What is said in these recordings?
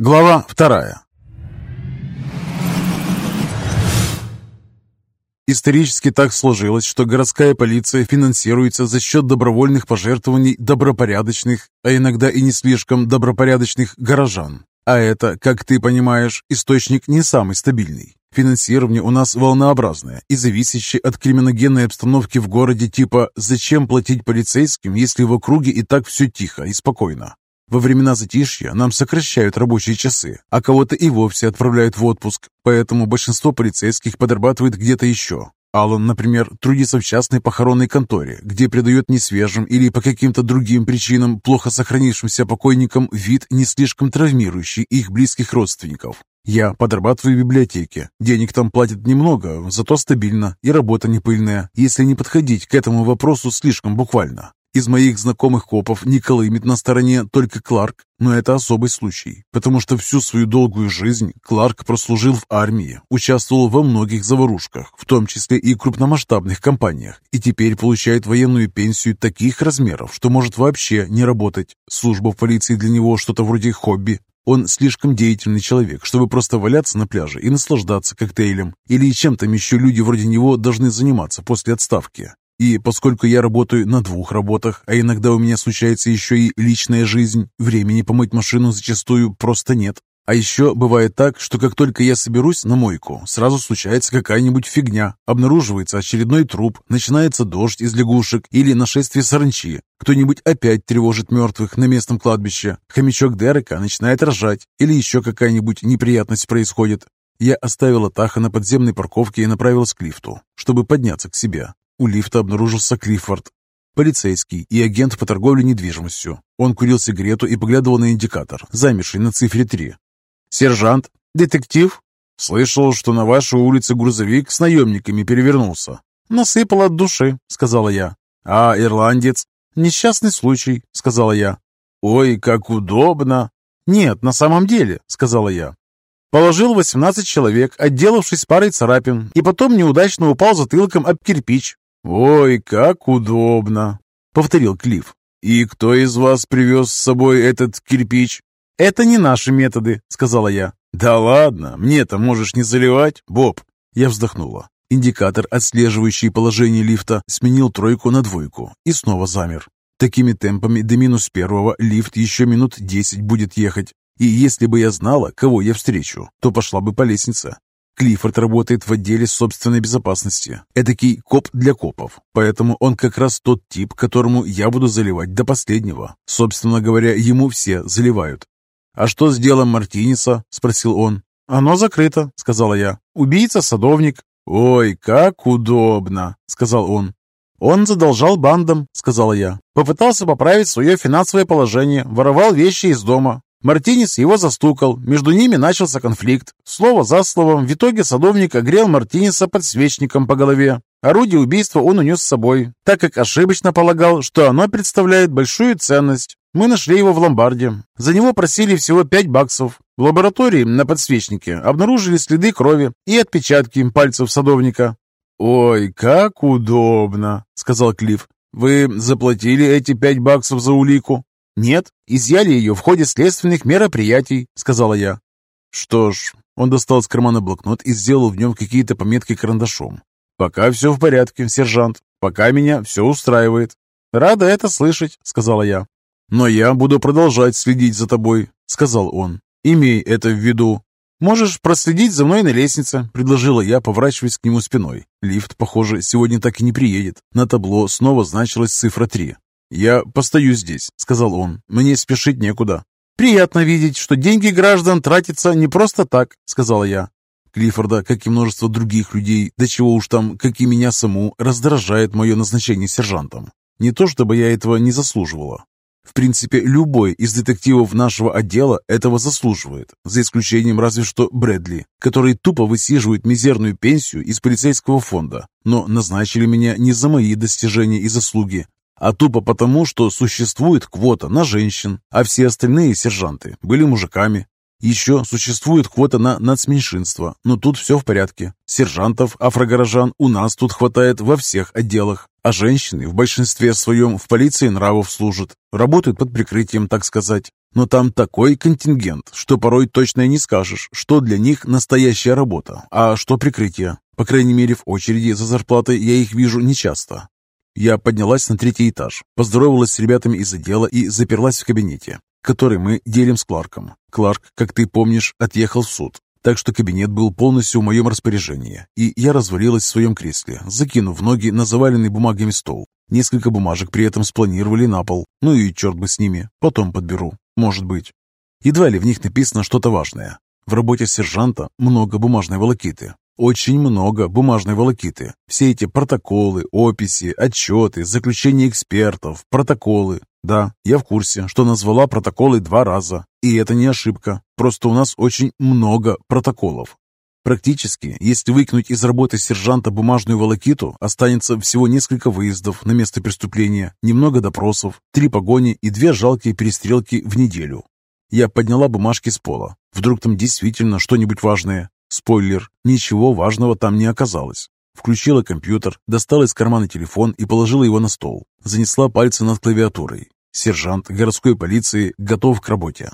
Глава 2. Исторически так сложилось, что городская полиция финансируется за счет добровольных пожертвований добропорядочных, а иногда и не слишком добропорядочных горожан. А это, как ты понимаешь, источник не самый стабильный. Финансирование у нас волнообразное и зависящее от криминогенной обстановки в городе, типа «зачем платить полицейским, если в округе и так все тихо и спокойно?». Во времена затишья нам сокращают рабочие часы, а кого-то и вовсе отправляют в отпуск, поэтому большинство полицейских подрабатывает где-то еще. Алан, например, трудится в частной похоронной конторе, где придает несвежим или по каким-то другим причинам плохо сохранившимся покойникам вид, не слишком травмирующий их близких родственников. Я подрабатываю в библиотеке. Денег там платят немного, зато стабильно, и работа не пыльная, если не подходить к этому вопросу слишком буквально. Из моих знакомых копов не колымет на стороне только Кларк, но это особый случай, потому что всю свою долгую жизнь Кларк прослужил в армии, участвовал во многих заварушках, в том числе и крупномасштабных кампаниях, и теперь получает военную пенсию таких размеров, что может вообще не работать. Служба в полиции для него что-то вроде хобби. Он слишком деятельный человек, чтобы просто валяться на пляже и наслаждаться коктейлем, или чем там еще люди вроде него должны заниматься после отставки. И поскольку я работаю на 2 работах, а иногда у меня случается еще и личная жизнь, времени помыть машину зачастую просто нет. А еще бывает так, что как только я соберусь на мойку, сразу случается какая-нибудь фигня, обнаруживается очередной труп, начинается дождь из лягушек или нашествие саранчи, кто-нибудь опять тревожит мертвых на местном кладбище, хомячок Дерека начинает рожать или еще какая-нибудь неприятность происходит. Я оставила Таха на подземной парковке и направилась к лифту, чтобы подняться к себе. У лифта обнаружился Клиффорд, полицейский и агент по торговле недвижимостью. Он курил сигарету и поглядывал на индикатор, замерший на цифре 3. «Сержант, детектив, слышал, что на вашей улице грузовик с наемниками перевернулся». «Насыпал от души», — сказала я. «А ирландец?» «Несчастный случай», — сказала я. «Ой, как удобно». «Нет, на самом деле», — сказала я. Положил 18 человек, отделавшись парой царапин, и потом неудачно упал затылком об кирпич. «Ой, как удобно», — повторил Клифф. «И кто из вас привез с собой этот кирпич?» «Это не наши методы», — сказала я. «Да ладно, мне-то можешь не заливать, Боб». Я вздохнула. Индикатор, отслеживающий положение лифта, сменил 3 на 2 и снова замер. Такими темпами до -1 лифт еще минут 10 будет ехать. И если бы я знала, кого я встречу, то пошла бы по лестнице. Клиффорд работает в отделе собственной безопасности. Эдакий коп для копов. Поэтому он как раз тот тип, которому я буду заливать до последнего. Собственно говоря, ему все заливают. «А что с делом Мартинеса?» – спросил он. «Оно закрыто», – сказала я. «Убийца – садовник». «Ой, как удобно», – сказал он. «Он задолжал бандам», – сказала я. «Попытался поправить свое финансовое положение, воровал вещи из дома. Мартинес его застукал, между ними начался конфликт. Слово за словом, в итоге садовник огрел Мартинеса подсвечником по голове. Орудие убийства он унес с собой, так как ошибочно полагал, что оно представляет большую ценность. Мы нашли его в ломбарде. За него просили всего $5. В лаборатории на подсвечнике обнаружили следы крови и отпечатки пальцев садовника». «Ой, как удобно», — сказал Клифф. «Вы заплатили эти $5 за улику?» «Нет, изъяли ее в ходе следственных мероприятий», — сказала я. «Что ж», — он достал из кармана блокнот и сделал в нем какие-то пометки карандашом. «Пока все в порядке, сержант. Пока меня все устраивает». «Рада это слышать», — сказала я. «Но я буду продолжать следить за тобой», — сказал он. «Имей это в виду». «Можешь проследить за мной на лестнице», — предложила я, поворачиваясь к нему спиной. Лифт, похоже, сегодня так и не приедет. На табло снова значилась цифра 3. «Я постою здесь», — сказал он. «Мне спешить некуда». «Приятно видеть, что деньги граждан тратятся не просто так», — сказала я. Клиффорда, как и множество других людей, да чего уж там, как и меня саму, раздражает мое назначение сержантом. Не то чтобы я этого не заслуживала. В принципе, любой из детективов нашего отдела этого заслуживает, за исключением разве что Брэдли, который тупо высиживает мизерную пенсию из полицейского фонда, но назначили меня не за мои достижения и заслуги, а тупо потому, что существует квота на женщин, а все остальные сержанты были мужиками. Еще существует квота на нацменьшинство, но тут все в порядке. Сержантов, афрогорожан у нас тут хватает во всех отделах, а женщины в большинстве своем в полиции нравов служат, работают под прикрытием, так сказать. Но там такой контингент, что порой точно и не скажешь, что для них настоящая работа, а что прикрытие. По крайней мере, в очереди за зарплатой я их вижу нечасто. Я поднялась на 3-й этаж, поздоровалась с ребятами из отдела и заперлась в кабинете, который мы делим с Кларком. Кларк, как ты помнишь, отъехал в суд, так что кабинет был полностью в моем распоряжении, и я развалилась в своем кресле, закинув ноги на заваленный бумагами стол. Несколько бумажек при этом спланировали на пол. Ну и черт бы с ними, потом подберу, может быть. Едва ли в них написано что-то важное. В работе сержанта много бумажной волокиты. Очень много бумажной волокиты. Все эти протоколы, описи, отчеты, заключения экспертов, протоколы. Да, я в курсе, что назвала протоколы 2 раза. И это не ошибка. Просто у нас очень много протоколов. Практически, если выкинуть из работы сержанта бумажную волокиту, останется всего несколько выездов на место преступления, немного допросов, 3 погони и 2 жалкие перестрелки в неделю. Я подняла бумажки с пола. Вдруг там действительно что-нибудь важное. Спойлер, ничего важного там не оказалось. Включила компьютер, достала из кармана телефон и положила его на стол. Занесла пальцы над клавиатурой. Сержант городской полиции готов к работе.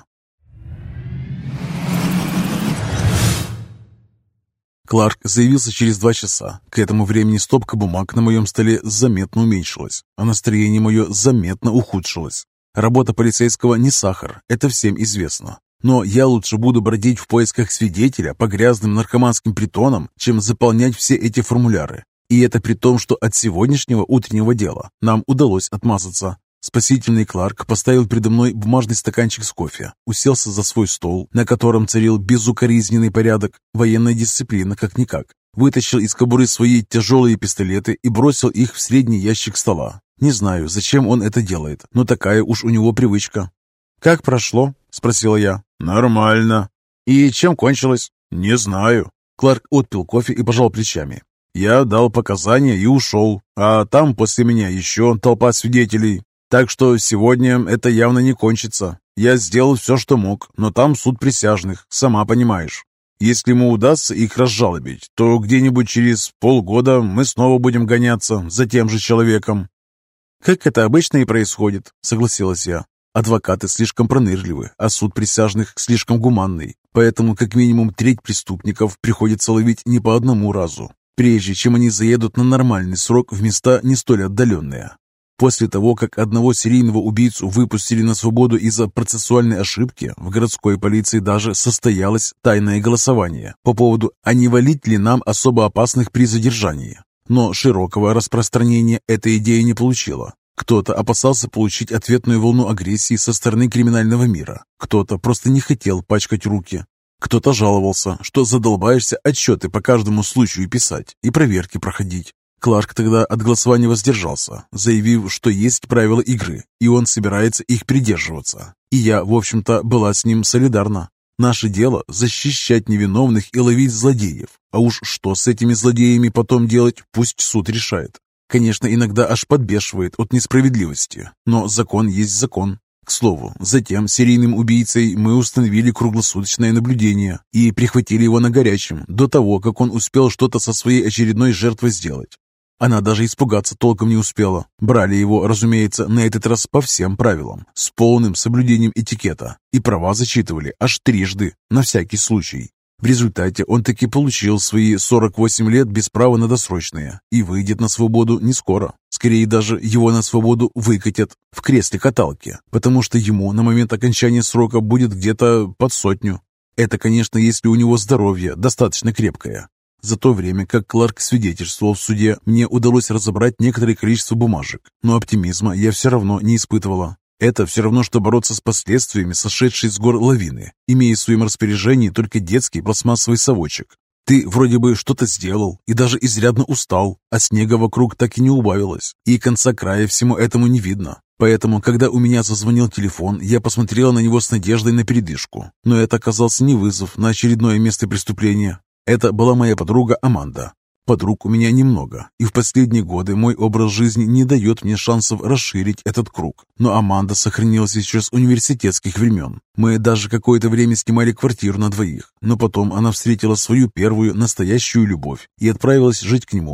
Кларк заявился через 2 часа. К этому времени стопка бумаг на моем столе заметно уменьшилась, а настроение мое заметно ухудшилось. Работа полицейского не сахар, это всем известно. Но я лучше буду бродить в поисках свидетеля по грязным наркоманским притонам, чем заполнять все эти формуляры. И это при том, что от сегодняшнего утреннего дела нам удалось отмазаться. Спасительный Кларк поставил передо мной бумажный стаканчик с кофе, уселся за свой стол, на котором царил безукоризненный порядок, военная дисциплина как-никак, вытащил из кобуры свои тяжелые пистолеты и бросил их в средний ящик стола. Не знаю, зачем он это делает, но такая уж у него привычка. «Как прошло?» – спросила я. «Нормально». «И чем кончилось?» «Не знаю». Кларк отпил кофе и пожал плечами. «Я дал показания и ушел, а там после меня еще толпа свидетелей. Так что сегодня это явно не кончится. Я сделал все, что мог, но там суд присяжных, сама понимаешь. Если ему удастся их разжалобить, то где-нибудь через полгода мы снова будем гоняться за тем же человеком». «Как это обычно и происходит», — согласилась я. «Адвокаты слишком пронырливы, а суд присяжных слишком гуманный, поэтому как минимум 1/3 преступников приходится ловить не по одному разу, прежде чем они заедут на нормальный срок в места не столь отдаленные». После того, как одного серийного убийцу выпустили на свободу из-за процессуальной ошибки, в городской полиции даже состоялось тайное голосование по поводу, а не валить ли нам особо опасных при задержании. Но широкого распространения эта идея не получила. Кто-то опасался получить ответную волну агрессии со стороны криминального мира, кто-то просто не хотел пачкать руки. Кто-то жаловался, что задолбаешься отчеты по каждому случаю писать и проверки проходить. Кларк тогда от голосования воздержался, заявив, что есть правила игры, и он собирается их придерживаться. И я, в общем-то, была с ним солидарна. Наше дело – защищать невиновных и ловить злодеев. А уж что с этими злодеями потом делать, пусть суд решает. Конечно, иногда аж подбешивает от несправедливости, но закон есть закон. К слову, затем серийным убийцей мы установили круглосуточное наблюдение и прихватили его на горячем, до того, как он успел что-то со своей очередной жертвой сделать. Она даже испугаться толком не успела. Брали его, разумеется, на этот раз по всем правилам, с полным соблюдением этикета, и права зачитывали аж 3, на всякий случай. В результате он таки получил свои 48 лет без права на досрочные и выйдет на свободу не скоро. Скорее даже его на свободу выкатят в кресле каталки, потому что ему на момент окончания срока будет где-то под 100. Это, конечно, если у него здоровье достаточно крепкое. За то время, как Кларк свидетельствовал в суде, мне удалось разобрать некоторое количество бумажек, но оптимизма я все равно не испытывала. Это все равно, что бороться с последствиями сошедшей с гор лавины, имея в своем распоряжении только детский пластмассовый совочек. Ты вроде бы что-то сделал и даже изрядно устал, а снега вокруг так и не убавилось, и конца края всему этому не видно. Поэтому, когда у меня зазвонил телефон, я посмотрела на него с надеждой на передышку. Но это оказался не вызов на очередное место преступления. Это была моя подруга Аманда. Подруг у меня немного, и в последние годы мой образ жизни не дает мне шансов расширить этот круг. Но Аманда сохранилась еще с университетских времен. Мы даже какое-то время снимали квартиру на 2, но потом она встретила свою первую настоящую любовь и отправилась жить к нему.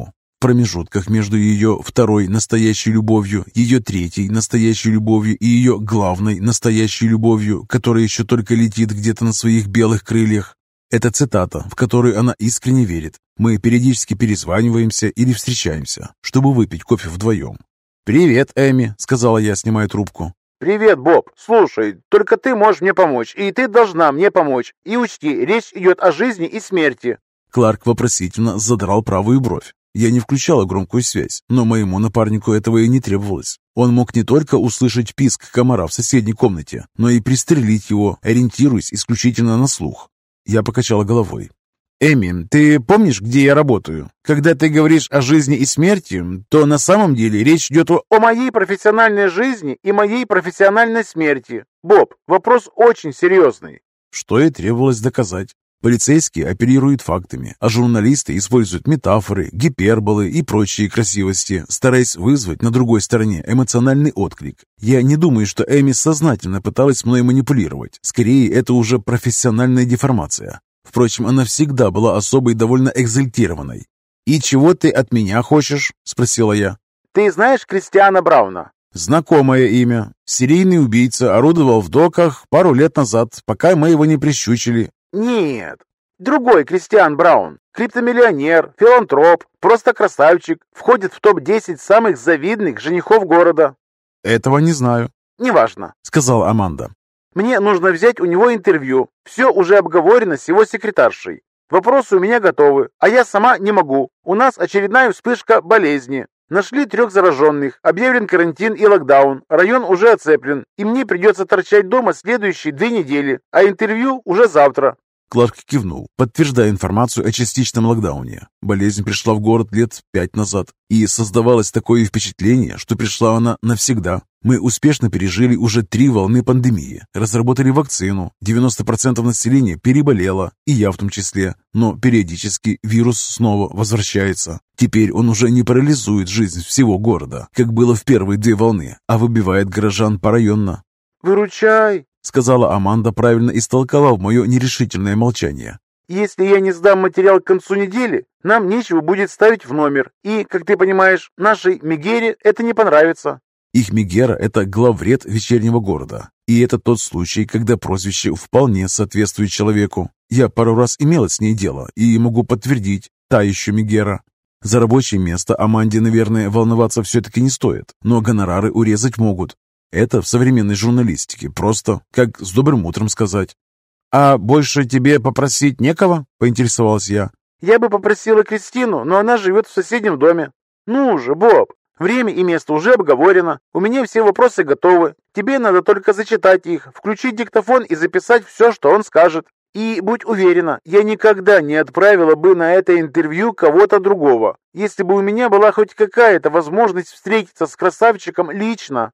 промежутках между ее второй настоящей любовью, ее третьей настоящей любовью и ее главной настоящей любовью, которая еще только летит где-то на своих белых крыльях. Это цитата, в которую она искренне верит. Мы периодически перезваниваемся или встречаемся, чтобы выпить кофе вдвоем. «Привет, Эми», — сказала я, снимая трубку. «Привет, Боб. Слушай, только ты можешь мне помочь, и ты должна мне помочь. И учти, речь идет о жизни и смерти». Кларк вопросительно задрал правую бровь. Я не включала громкую связь, но моему напарнику этого и не требовалось. Он мог не только услышать писк комара в соседней комнате, но и пристрелить его, ориентируясь исключительно на слух. Я покачала головой. «Эми, ты помнишь, где я работаю? Когда ты говоришь о жизни и смерти, то на самом деле речь идет о моей профессиональной жизни и моей профессиональной смерти. Боб, вопрос очень серьезный». Что и требовалось доказать. Полицейские оперируют фактами, а журналисты используют метафоры, гиперболы и прочие красивости, стараясь вызвать на другой стороне эмоциональный отклик. Я не думаю, что Эми сознательно пыталась мной манипулировать. Скорее, это уже профессиональная деформация. Впрочем, она всегда была особой довольно экзальтированной. «И чего ты от меня хочешь?» – спросила я. «Ты знаешь Кристиана Брауна?» «Знакомое имя. Серийный убийца, орудовал в доках пару лет назад, пока мы его не прищучили». «Нет. Другой Кристиан Браун. Криптомиллионер, филантроп, просто красавчик. Входит в топ-10 самых завидных женихов города». «Этого не знаю». «Неважно», — сказала Аманда. «Мне нужно взять у него интервью. Все уже обговорено с его секретаршей. Вопросы у меня готовы, а я сама не могу. У нас очередная вспышка болезни. Нашли 3 зараженных, объявлен карантин и локдаун. Район уже оцеплен, и мне придется торчать дома следующие 2 недели, а интервью уже завтра». Кларк кивнул, подтверждая информацию о частичном локдауне. Болезнь пришла в город лет 5 назад, и создавалось такое впечатление, что пришла она навсегда. Мы успешно пережили уже 3 волны пандемии, разработали вакцину, 90% населения переболело, и я в том числе, но периодически вирус снова возвращается. Теперь он уже не парализует жизнь всего города, как было в первые 2 волны, а выбивает горожан порайонно. «Выручай», — сказала Аманда, правильно истолковав мое нерешительное молчание. «Если я не сдам материал к концу недели, нам нечего будет ставить в номер, и, как ты понимаешь, нашей Мегере это не понравится». Их Мегера – это главред вечернего города. И это тот случай, когда прозвище вполне соответствует человеку. Я пару раз имела с ней дело, и могу подтвердить, та еще Мегера. За рабочее место Аманде, наверное, волноваться все-таки не стоит, но гонорары урезать могут. Это в современной журналистике просто, как с добрым утром сказать. «А больше тебе попросить некого?» – поинтересовалась я. «Я бы попросила Кристину, но она живет в соседнем доме». «Ну же, Боб, время и место уже обговорено. У меня все вопросы готовы. Тебе надо только зачитать их, включить диктофон и записать все, что он скажет. И будь уверена, я никогда не отправила бы на это интервью кого-то другого, если бы у меня была хоть какая-то возможность встретиться с красавчиком лично».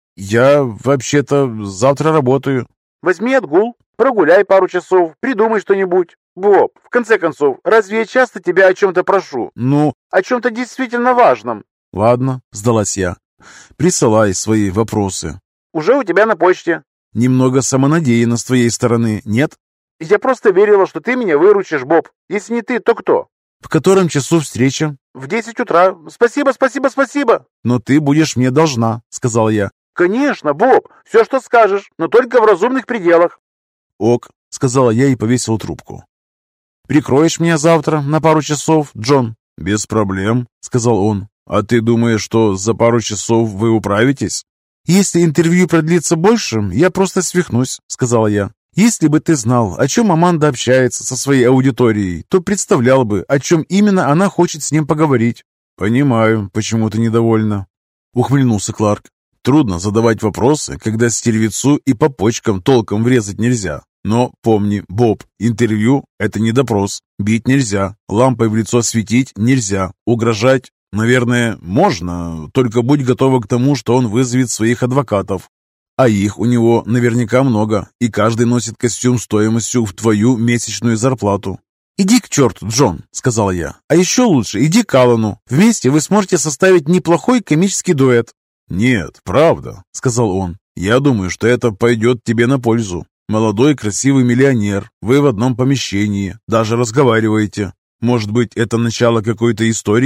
«Я вообще-то завтра работаю». «Возьми отгул, прогуляй пару часов, придумай что-нибудь. Боб, в конце концов, разве я часто тебя о чем-то прошу? Ну, о чем-то действительно важном». «Ладно», — сдалась я. «Присылай свои вопросы». «Уже у тебя на почте». «Немного самонадеянно с твоей стороны, нет?» «Я просто верила, что ты меня выручишь, Боб. Если не ты, то кто?» «В котором часу встреча?» «В 10 утра. Спасибо, спасибо, спасибо». «Но ты будешь мне должна», — сказал я. «Конечно, Боб, все, что скажешь, но только в разумных пределах». «Ок», — сказала я и повесил трубку. «Прикроешь меня завтра на пару часов, Джон?» «Без проблем», — сказал он. «А ты думаешь, что за пару часов вы управитесь?» «Если интервью продлится больше, я просто свихнусь», — сказала я. «Если бы ты знал, о чем Аманда общается со своей аудиторией, то представлял бы, о чем именно она хочет с ним поговорить». «Понимаю, почему ты недовольна», — ухмыльнулся Кларк. «Трудно задавать вопросы, когда стервецу и по почкам толком врезать нельзя. Но помни, Боб, интервью – это не допрос. Бить нельзя, лампой в лицо светить нельзя, угрожать, наверное, можно, только будь готова к тому, что он вызовет своих адвокатов. А их у него наверняка много, и каждый носит костюм стоимостью в твою месячную зарплату». «Иди к черту, Джон», — сказал я. «А еще лучше иди к Аллану. Вместе вы сможете составить неплохой комический дуэт». «Нет, правда», — сказал он. «Я думаю, что это пойдет тебе на пользу. Молодой красивый миллионер, вы в одном помещении, даже разговариваете. Может быть, это начало какой-то истории?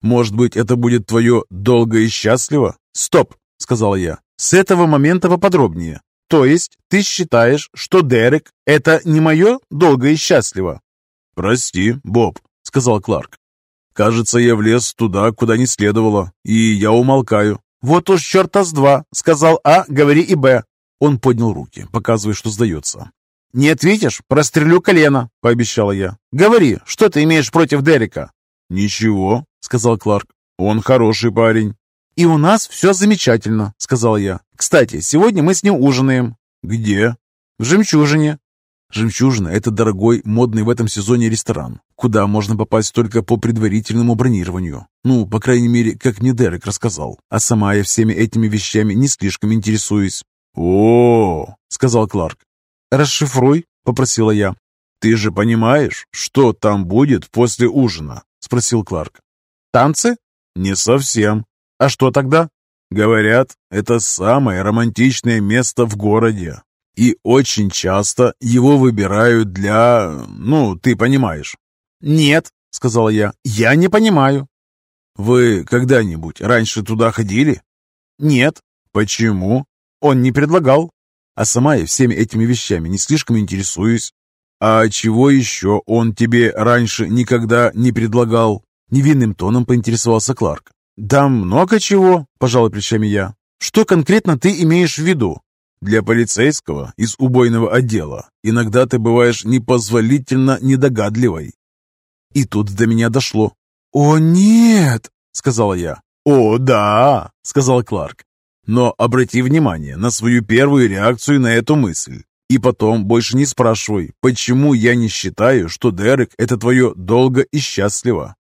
Может быть, это будет твое долго и счастливо? Стоп, сказала я. С этого момента поподробнее. То есть ты считаешь, что Дерек – это не мое долго и счастливо? Прости, Боб, сказал Кларк. Кажется, я влез туда, куда не следовало, и я умолкаю. Вот уж черта с два, сказал А, говори и Б. Он поднял руки, показывая, что сдается. «Не ответишь? Прострелю колено», — пообещала я. «Говори, что ты имеешь против Дерека?» «Ничего», — сказал Кларк. «Он хороший парень». «И у нас все замечательно», — сказал я. «Кстати, сегодня мы с ним ужинаем». «Где?» «В «Жемчужине». «Жемчужина» — это дорогой, модный в этом сезоне ресторан, куда можно попасть только по предварительному бронированию. Ну, по крайней мере, как мне Дерек рассказал. А сама я всеми этими вещами не слишком интересуюсь. «О-о-о», — сказал Кларк. «Расшифруй», — попросила я. «Ты же понимаешь, что там будет после ужина?» — спросил Кларк. «Танцы?» «Не совсем». «А что тогда?» «Говорят, это самое романтичное место в городе. И очень часто его выбирают для... Ну, ты понимаешь». «Нет», — сказала я не понимаю». «Вы когда-нибудь раньше туда ходили?» «Нет». «Почему?» «Он не предлагал». А сама я всеми этими вещами не слишком интересуюсь. А чего еще он тебе раньше никогда не предлагал? Невинным тоном поинтересовался Кларк. Да много чего, пожалуй плечами я. Что конкретно ты имеешь в виду? Для полицейского из убойного отдела иногда ты бываешь непозволительно недогадливой. И тут до меня дошло. «О, нет!» — сказала я. «О, да!» — сказал Кларк. «Но обрати внимание на свою первую реакцию на эту мысль. И потом больше не спрашивай, почему я не считаю, что Дерек – это твое долго и счастливо.